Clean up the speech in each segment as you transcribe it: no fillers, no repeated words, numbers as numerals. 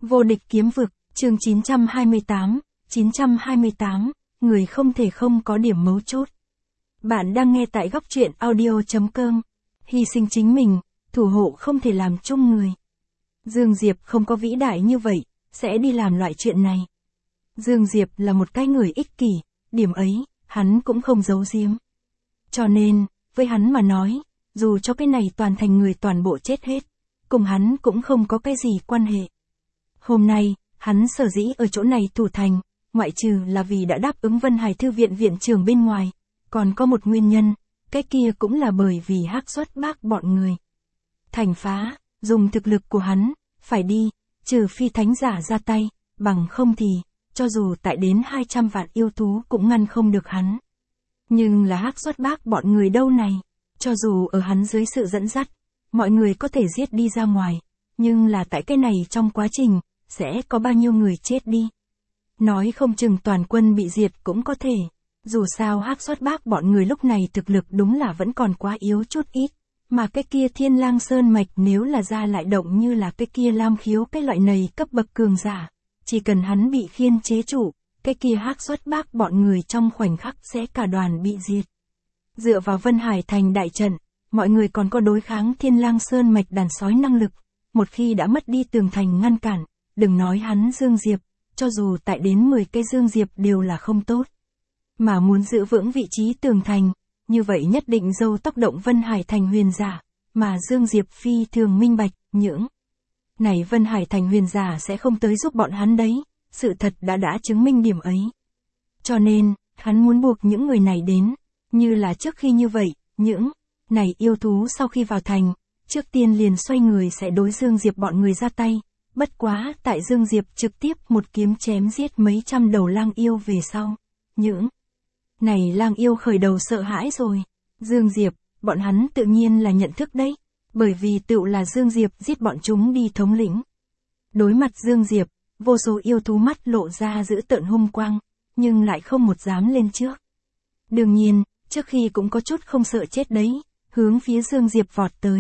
Vô địch kiếm vực, chương 928, người không thể không có điểm mấu chốt. Bạn đang nghe tại góc truyện audio.com. Hy sinh chính mình, thủ hộ không thể làm chung người. Dương Diệp không có vĩ đại như vậy, sẽ đi làm loại chuyện này. Dương Diệp là một cái người ích kỷ, điểm ấy, hắn cũng không giấu giếm. Cho nên, với hắn mà nói, dù cho cái này toàn thành người toàn bộ chết hết, cùng hắn cũng không có cái gì quan hệ. Hôm nay, hắn sở dĩ ở chỗ này thủ thành, ngoại trừ là vì đã đáp ứng Vân Hải Thư viện viện trưởng bên ngoài, còn có một nguyên nhân, cái kia cũng là bởi vì Hắc Xuất Bác bọn người. Thành phá, dùng thực lực của hắn, phải đi, trừ phi thánh giả ra tay, bằng không thì, cho dù tại đến 200 vạn yêu thú cũng ngăn không được hắn. Nhưng là Hắc Xuất Bác bọn người đâu này, cho dù ở hắn dưới sự dẫn dắt, mọi người có thể giết đi ra ngoài, nhưng là tại cái này trong quá trình, sẽ có bao nhiêu người chết đi. Nói không chừng toàn quân bị diệt cũng có thể, dù sao Hắc Xuất Bác bọn người lúc này thực lực đúng là vẫn còn quá yếu chút ít, mà cái kia Thiên Lang Sơn Mạch nếu là ra lại động như là cái kia Lam Khiếu cái loại này cấp bậc cường giả, chỉ cần hắn bị khiên chế trụ, cái kia Hắc Xuất Bác bọn người trong khoảnh khắc sẽ cả đoàn bị diệt. Dựa vào Vân Hải thành đại trận, mọi người còn có đối kháng Thiên Lang Sơn Mạch đàn sói năng lực, một khi đã mất đi tường thành ngăn cản, đừng nói hắn Dương Diệp, cho dù tại đến 10 cái Dương Diệp đều là không tốt. Mà muốn giữ vững vị trí tường thành, như vậy nhất định dâu tóc động Vân Hải thành huyền giả, mà Dương Diệp phi thường minh bạch, những này Vân Hải thành huyền giả sẽ không tới giúp bọn hắn đấy, sự thật đã chứng minh điểm ấy. Cho nên, hắn muốn buộc những người này đến, như là trước khi như vậy, những này yêu thú sau khi vào thành, trước tiên liền xoay người sẽ đối Dương Diệp bọn người ra tay, bất quá tại Dương Diệp trực tiếp một kiếm chém giết mấy trăm đầu lang yêu về sau. Những này lang yêu khởi đầu sợ hãi rồi, Dương Diệp, bọn hắn tự nhiên là nhận thức đấy, bởi vì tựu là Dương Diệp giết bọn chúng đi thống lĩnh. Đối mặt Dương Diệp, vô số yêu thú mắt lộ ra dữ tợn hung quang, nhưng lại không một dám lên trước. Đương nhiên, trước khi cũng có chút không sợ chết đấy, hướng phía Dương Diệp vọt tới.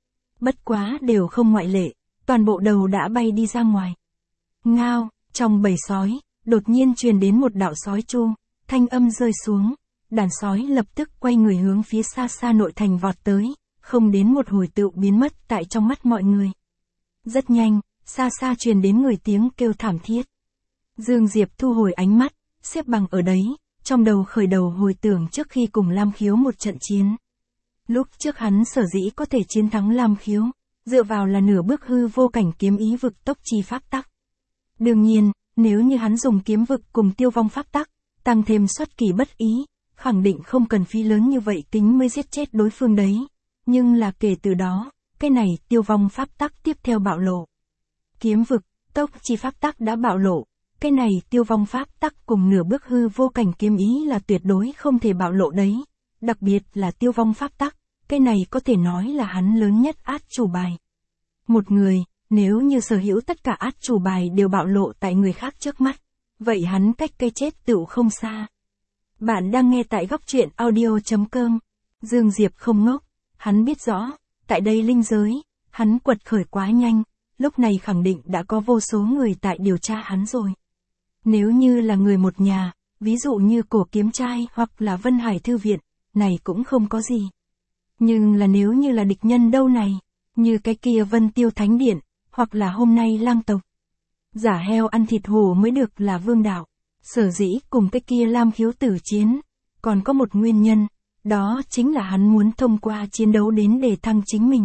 Bất quá đều không ngoại lệ, toàn bộ đầu đã bay đi ra ngoài. Ngao, trong bầy sói, đột nhiên truyền đến một đạo sói chu, thanh âm rơi xuống, đàn sói lập tức quay người hướng phía xa xa nội thành vọt tới, không đến một hồi tựu biến mất tại trong mắt mọi người. Rất nhanh, xa xa truyền đến người tiếng kêu thảm thiết. Dương Diệp thu hồi ánh mắt, xếp bằng ở đấy, trong đầu khởi đầu hồi tưởng trước khi cùng Lam Khiếu một trận chiến. Lúc trước hắn sở dĩ có thể chiến thắng Lam Khiếu, dựa vào là nửa bước hư vô cảnh kiếm ý vực tốc chi pháp tắc. Đương nhiên, nếu như hắn dùng kiếm vực cùng tiêu vong pháp tắc, tăng thêm xuất kỳ bất ý, khẳng định không cần phí lớn như vậy tính mới giết chết đối phương đấy. Nhưng là kể từ đó, cái này tiêu vong pháp tắc tiếp theo bạo lộ. Kiếm vực, tốc chi pháp tắc đã bạo lộ, cái này tiêu vong pháp tắc cùng nửa bước hư vô cảnh kiếm ý là tuyệt đối không thể bạo lộ đấy. Đặc biệt là tiêu vong pháp tắc, cái này có thể nói là hắn lớn nhất át chủ bài. Một người, nếu như sở hữu tất cả át chủ bài đều bạo lộ tại người khác trước mắt, vậy hắn cách cái chết tựu không xa. Bạn đang nghe tại góc truyện audio.com. Dương Diệp không ngốc, hắn biết rõ, tại đây linh giới, hắn quật khởi quá nhanh, lúc này khẳng định đã có vô số người tại điều tra hắn rồi. Nếu như là người một nhà, ví dụ như Cổ Kiếm Trai hoặc là Vân Hải Thư viện, này cũng không có gì. Nhưng là nếu như là địch nhân đâu này, như cái kia Vân Tiêu Thánh Điện, hoặc là hôm nay Lang tộc. Giả heo ăn thịt hổ mới được là vương đạo. Sở dĩ cùng cái kia Lam Khiếu tử chiến, còn có một nguyên nhân, đó chính là hắn muốn thông qua chiến đấu đến để thăng chính mình.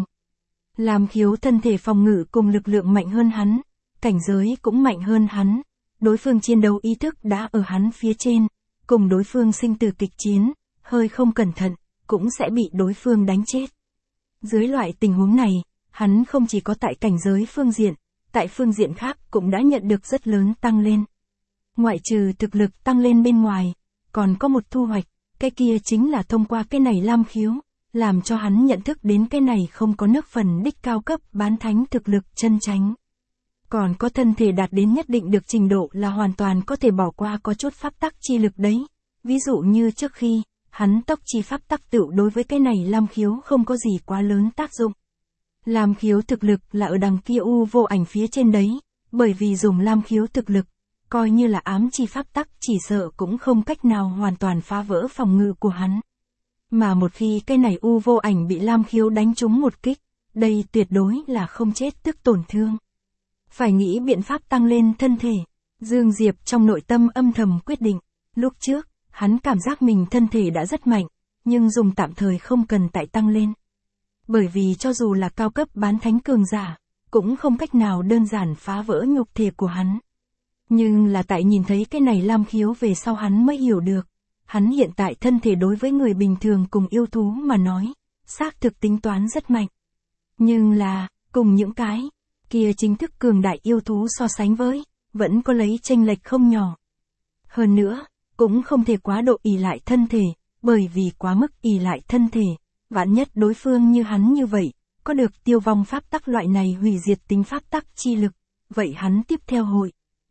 Lam Khiếu thân thể phòng ngự cùng lực lượng mạnh hơn hắn, cảnh giới cũng mạnh hơn hắn, đối phương chiến đấu ý thức đã ở hắn phía trên, cùng đối phương sinh tử kịch chiến, hơi không cẩn thận, cũng sẽ bị đối phương đánh chết. Dưới loại tình huống này, hắn không chỉ có tại cảnh giới phương diện, tại phương diện khác cũng đã nhận được rất lớn tăng lên. Ngoại trừ thực lực tăng lên bên ngoài, còn có một thu hoạch, cái kia chính là thông qua cái này Lam Khiếu, làm cho hắn nhận thức đến cái này không có nước phần đích cao cấp bán thánh thực lực chân chánh. Còn có thân thể đạt đến nhất định được trình độ là hoàn toàn có thể bỏ qua có chút pháp tắc chi lực đấy. Ví dụ như trước khi, hắn tốc chi pháp tắc tựu đối với cái này Lam Khiếu không có gì quá lớn tác dụng. Lam Khiếu thực lực là ở đằng kia u vô ảnh phía trên đấy, bởi vì dùng Lam Khiếu thực lực, coi như là ám chi pháp tắc chỉ sợ cũng không cách nào hoàn toàn phá vỡ phòng ngự của hắn. Mà một khi cái này U Vô Ảnh bị Lam Khiếu đánh trúng một kích, đây tuyệt đối là không chết tức tổn thương. Phải nghĩ biện pháp tăng lên thân thể. Dương Diệp trong nội tâm âm thầm quyết định, lúc trước, hắn cảm giác mình thân thể đã rất mạnh, nhưng dùng tạm thời không cần tại tăng lên. Bởi vì cho dù là cao cấp bán thánh cường giả, cũng không cách nào đơn giản phá vỡ nhục thể của hắn. Nhưng là tại nhìn thấy cái này Lam Khiếu về sau hắn mới hiểu được, hắn hiện tại thân thể đối với người bình thường cùng yêu thú mà nói, xác thực tính toán rất mạnh. Nhưng là, cùng những cái kia chính thức cường đại yêu thú so sánh với, vẫn có lấy chênh lệch không nhỏ. Hơn nữa, cũng không thể quá độ ỷ lại thân thể, bởi vì quá mức ỷ lại thân thể, vạn nhất đối phương như hắn như vậy, có được tiêu vong pháp tắc loại này hủy diệt tính pháp tắc chi lực, vậy hắn tiếp theo hội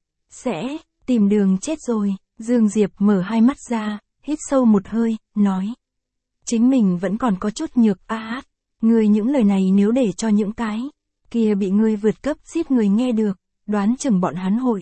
sẽ tìm đường chết rồi. Dương Diệp mở hai mắt ra, hít sâu một hơi, nói. Chính mình vẫn còn có chút nhược ngươi những lời này nếu để cho những cái kia bị ngươi vượt cấp giết người nghe được, đoán chừng bọn hắn hội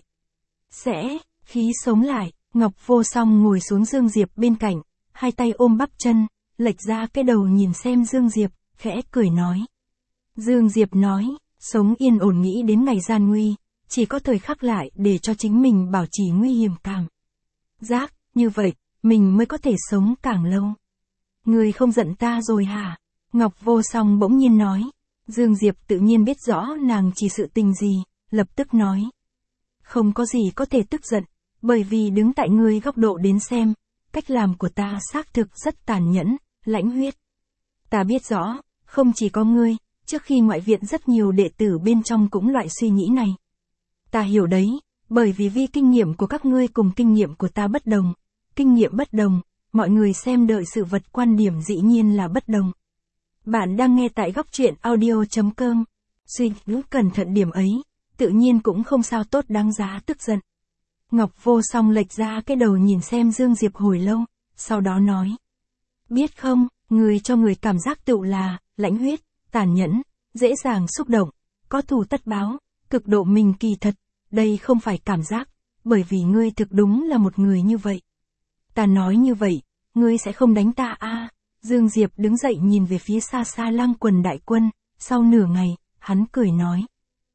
sẽ khí sống lại. Ngọc Vô Song ngồi xuống Dương Diệp bên cạnh, hai tay ôm bắp chân, lệch ra cái đầu nhìn xem Dương Diệp, khẽ cười nói. Dương Diệp nói, sống yên ổn nghĩ đến ngày gian nguy, chỉ có thời khắc lại để cho chính mình bảo trì nguy hiểm cảm giác, như vậy, mình mới có thể sống càng lâu. Ngươi không giận ta rồi hả? Ngọc Vô Song bỗng nhiên nói. Dương Diệp tự nhiên biết rõ nàng chỉ sự tình gì, lập tức nói. Không có gì có thể tức giận, bởi vì đứng tại ngươi góc độ đến xem, cách làm của ta xác thực rất tàn nhẫn, lãnh huyết. Ta biết rõ, không chỉ có ngươi, trước khi ngoại viện rất nhiều đệ tử bên trong cũng loại suy nghĩ này. Ta hiểu đấy, bởi vì kinh nghiệm của các ngươi cùng kinh nghiệm của ta bất đồng, kinh nghiệm bất đồng, mọi người xem đợi sự vật quan điểm dĩ nhiên là bất đồng. Bạn đang nghe tại góc truyện audio.com. Suy nghĩ cẩn thận điểm ấy, tự nhiên cũng không sao tốt đáng giá tức giận. Ngọc Vô Song lệch ra cái đầu nhìn xem Dương Diệp hồi lâu, sau đó nói. Biết không, người cho người cảm giác tựu là, lãnh huyết, tàn nhẫn, dễ dàng xúc động, có thù tất báo, cực độ mình kỳ thật, đây không phải cảm giác, bởi vì ngươi thực đúng là một người như vậy. Ta nói như vậy, ngươi sẽ không đánh ta Dương Diệp đứng dậy nhìn về phía xa xa Lăng Quần đại quân, sau nửa ngày, hắn cười nói.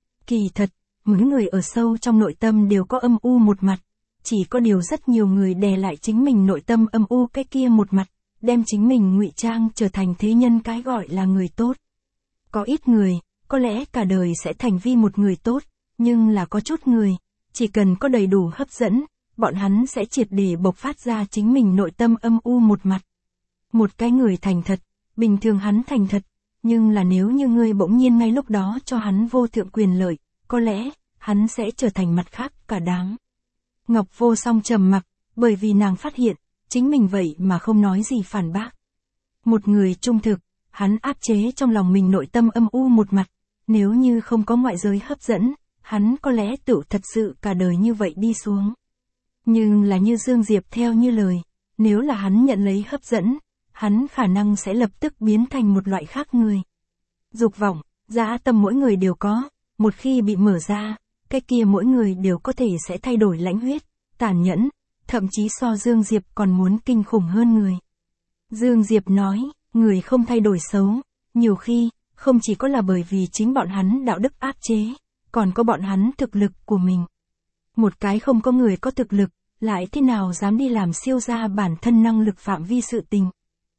Kỳ thật, mỗi người ở sâu trong nội tâm đều có âm u một mặt, chỉ có điều rất nhiều người đè lại chính mình nội tâm âm u cái kia một mặt, đem chính mình ngụy trang trở thành thế nhân cái gọi là người tốt. Có ít người, có lẽ cả đời sẽ thành vi một người tốt, nhưng là có chút người, chỉ cần có đầy đủ hấp dẫn, bọn hắn sẽ triệt để bộc phát ra chính mình nội tâm âm u một mặt. Một cái người thành thật, bình thường hắn thành thật, nhưng là nếu như ngươi bỗng nhiên ngay lúc đó cho hắn vô thượng quyền lợi, có lẽ, hắn sẽ trở thành mặt khác cả đáng. Ngọc Vô Song trầm mặc, bởi vì nàng phát hiện, chính mình vậy mà không nói gì phản bác. Một người trung thực, hắn áp chế trong lòng mình nội tâm âm u một mặt, nếu như không có ngoại giới hấp dẫn, hắn có lẽ tự thật sự cả đời như vậy đi xuống. Nhưng là như Dương Diệp theo như lời, nếu là hắn nhận lấy hấp dẫn, hắn khả năng sẽ lập tức biến thành một loại khác người. Dục vọng, dã tâm mỗi người đều có, một khi bị mở ra, cái kia mỗi người đều có thể sẽ thay đổi lãnh huyết, tàn nhẫn, thậm chí so Dương Diệp còn muốn kinh khủng hơn người. Dương Diệp nói, người không thay đổi xấu, nhiều khi, không chỉ có là bởi vì chính bọn hắn đạo đức áp chế, còn có bọn hắn thực lực của mình. Một cái không có người có thực lực, lại thế nào dám đi làm siêu ra bản thân năng lực phạm vi sự tình.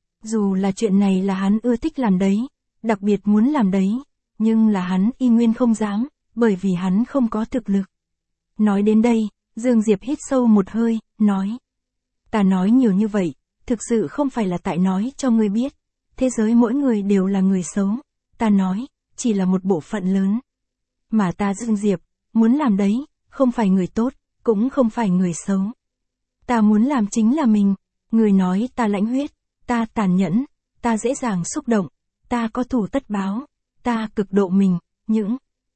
Dù là chuyện này là hắn ưa thích làm đấy, đặc biệt muốn làm đấy, nhưng là hắn y nguyên không dám, bởi vì hắn không có thực lực. Nói đến đây, Dương Diệp hít sâu một hơi, nói. Ta nói nhiều như vậy, thực sự không phải là tại nói cho ngươi biết, thế giới mỗi người đều là người xấu, ta nói, chỉ là một bộ phận lớn. Mà ta Dương Diệp, muốn làm đấy, không phải người tốt, cũng không phải người xấu. Ta muốn làm chính là mình, người nói ta lãnh huyết, ta tàn nhẫn, ta dễ dàng xúc động, ta có thù tất báo, ta cực độ mình, những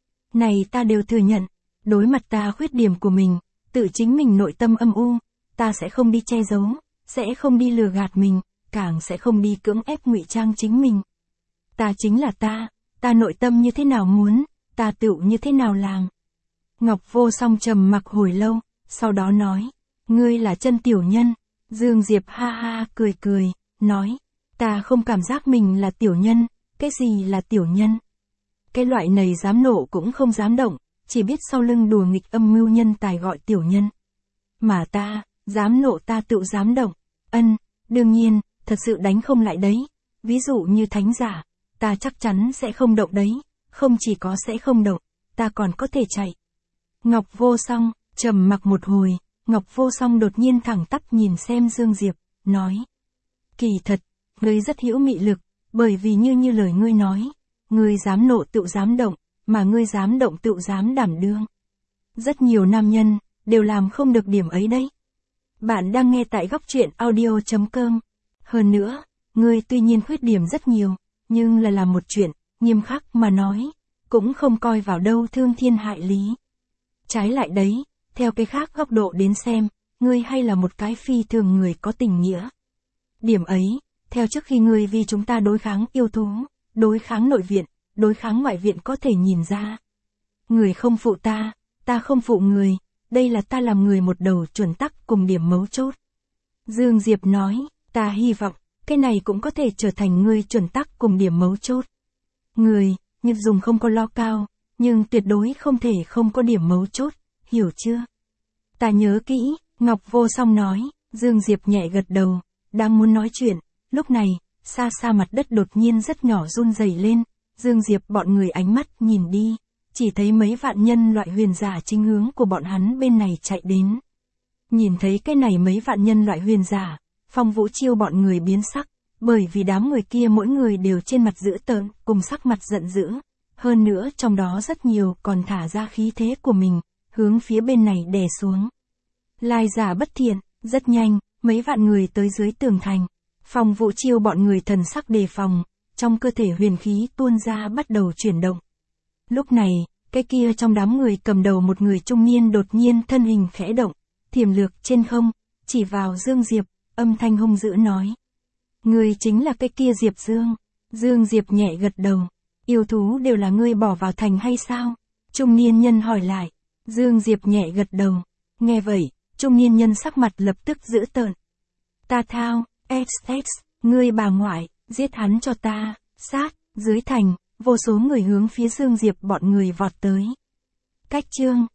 này ta đều thừa nhận, đối mặt ta khuyết điểm của mình, tự chính mình nội tâm âm u, ta sẽ không đi che giấu, sẽ không đi lừa gạt mình, càng sẽ không đi cưỡng ép ngụy trang chính mình. Ta chính là ta nội tâm như thế nào muốn, ta tựu như thế nào làm. Ngọc Vô Song trầm mặc hồi lâu, sau đó nói, ngươi là chân tiểu nhân. Dương Diệp ha ha cười cười, nói, ta không cảm giác mình là tiểu nhân, cái gì là tiểu nhân? Cái loại này dám nộ cũng không dám động, chỉ biết sau lưng đùa nghịch âm mưu nhân tài gọi tiểu nhân. Mà ta, dám nộ ta tự dám động. Đương nhiên, thật sự đánh không lại đấy. Ví dụ như thánh giả, ta chắc chắn sẽ không động đấy, không chỉ có sẽ không động, ta còn có thể chạy. Ngọc Vô Song, trầm mặc một hồi, Ngọc Vô Song đột nhiên thẳng tắp nhìn xem Dương Diệp, nói. Kỳ thật, ngươi rất hữu mị lực, bởi vì như lời ngươi nói, ngươi dám nộ tự dám động, mà ngươi dám động tự dám đảm đương. Rất nhiều nam nhân, đều làm không được điểm ấy đấy. Bạn đang nghe tại góc truyện audio.com. Hơn nữa, ngươi tuy nhiên khuyết điểm rất nhiều, nhưng là làm một chuyện, nghiêm khắc mà nói, cũng không coi vào đâu thương thiên hại lý. Trái lại đấy, theo cái khác góc độ đến xem, ngươi hay là một cái phi thường người có tình nghĩa. Điểm ấy, theo trước khi ngươi vì chúng ta đối kháng yêu thú, đối kháng nội viện, đối kháng ngoại viện có thể nhìn ra. Người không phụ ta, ta không phụ người, đây là ta làm người một đầu chuẩn tắc cùng điểm mấu chốt. Dương Diệp nói, ta hy vọng, cái này cũng có thể trở thành ngươi chuẩn tắc cùng điểm mấu chốt. Người, nhưng dùng không có lo cao, nhưng tuyệt đối không thể không có điểm mấu chốt, hiểu chưa? Ta nhớ kỹ, Ngọc Vô Song nói, Dương Diệp nhẹ gật đầu, đang muốn nói chuyện, lúc này, xa xa mặt đất đột nhiên rất nhỏ run rẩy lên, Dương Diệp bọn người ánh mắt nhìn đi, chỉ thấy mấy vạn nhân loại huyền giả chính hướng của bọn hắn bên này chạy đến. Nhìn thấy cái này mấy vạn nhân loại huyền giả, Phong Vũ Chiêu bọn người biến sắc, bởi vì đám người kia mỗi người đều trên mặt dữ tợn, cùng sắc mặt giận dữ, hơn nữa trong đó rất nhiều còn thả ra khí thế của mình, hướng phía bên này đè xuống. Lai giả bất thiện, rất nhanh, mấy vạn người tới dưới tường thành. Phong Vũ Chiêu bọn người thần sắc đề phòng, trong cơ thể huyền khí tuôn ra bắt đầu chuyển động. Lúc này, cái kia trong đám người cầm đầu một người trung niên đột nhiên thân hình khẽ động, thiểm lược trên không, chỉ vào Dương Diệp, âm thanh hung dữ nói. Người chính là cái kia Diệp Dương. Dương Diệp nhẹ gật đầu. Yêu thú đều là ngươi bỏ vào thành hay sao? Trung niên nhân hỏi lại. Dương Diệp nhẹ gật đầu. Nghe vậy, trung niên nhân sắc mặt lập tức dữ tợn. Ta thao, XX, ngươi bà ngoại, giết hắn cho ta, sát, dưới thành, vô số người hướng phía Dương Diệp bọn người vọt tới. Cách chương.